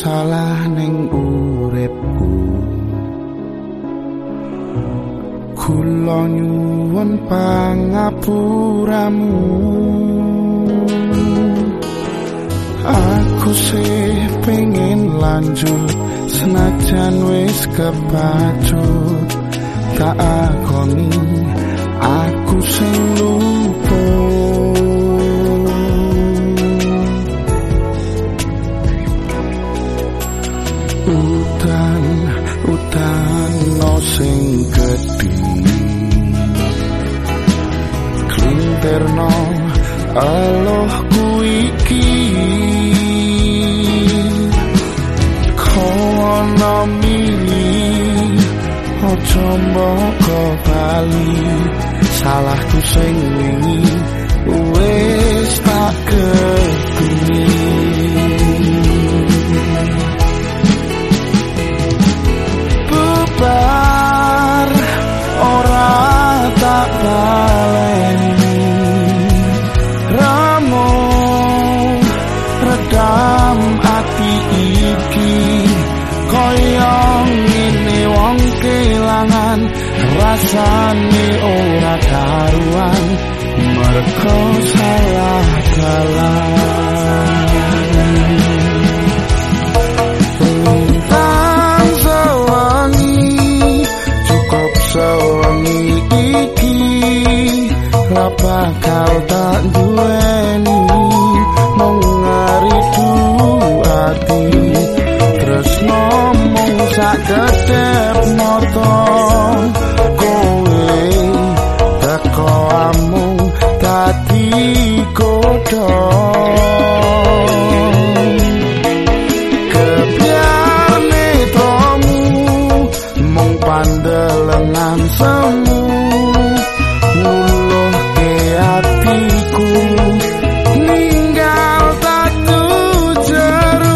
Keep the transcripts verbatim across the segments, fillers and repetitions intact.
salah ning uripku. Kula nyuwun pangapuramu. Aku sih pengen lanjut senajan wis kepacut. Tak akoni aku sing lupa. Udan, udan no sing gedhi klinterno alohku iki. Kono milih ojo mboko bali, salahku sing wingi wis tak gedhi. Bubar ora tak baleni, ramo redam ati iki. Kaya ngene wong kelangan rasane ora karuan, merga salah dalan. Tentang sewangi, cukup sewangi iki, ra bakal tak duweni mung ngaridu ati. Ngomong sak kedep moto kowe teko amung dadi godhong. Kebiarne tomu mung pandelengan semu nguluhke atiku ninggal tatu jeru.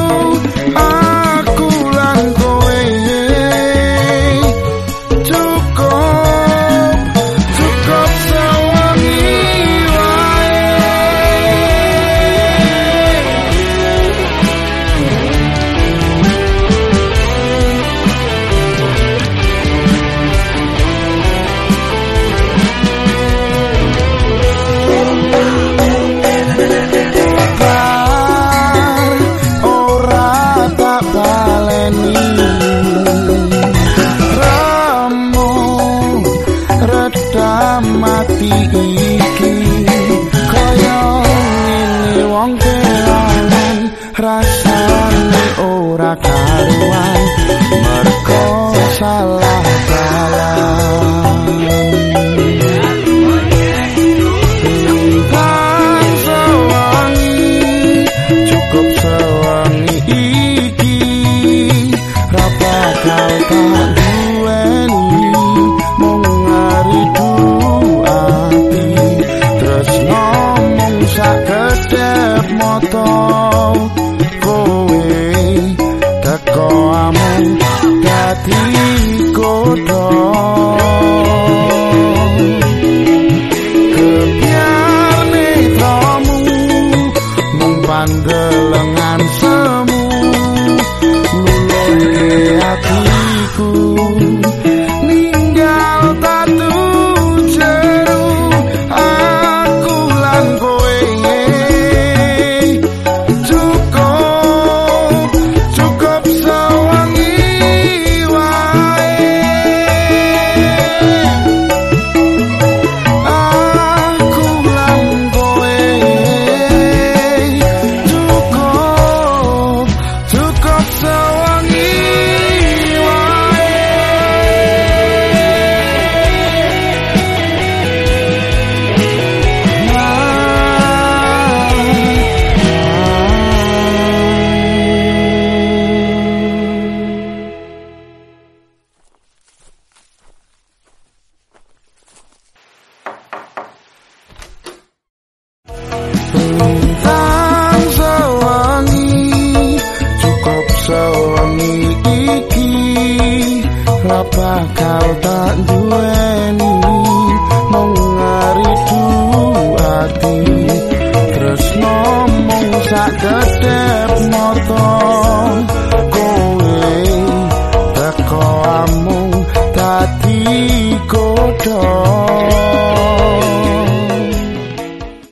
Mati iki kaya ngene wong kelangan rasane ora karuan, merga salah dalan. Tentang sewangi, cukup sewangi iki, ra bakal tak duweni mung ngaridu ati. Terus ngomong sak kedep moto kowe teko amung dadi godhong. Kebiarne tomu mung pandelengan semu luluhke atiku ninggal tatu jeru. Aku lan kowe cukup cukup sewangi wae. Aku lan kowe cukup cukup sewangi wae. Tentang sewangi, cukup sewangi iki, ra bakal tak duweni mung ngaridu ati. Terus ngomong sak kedep moto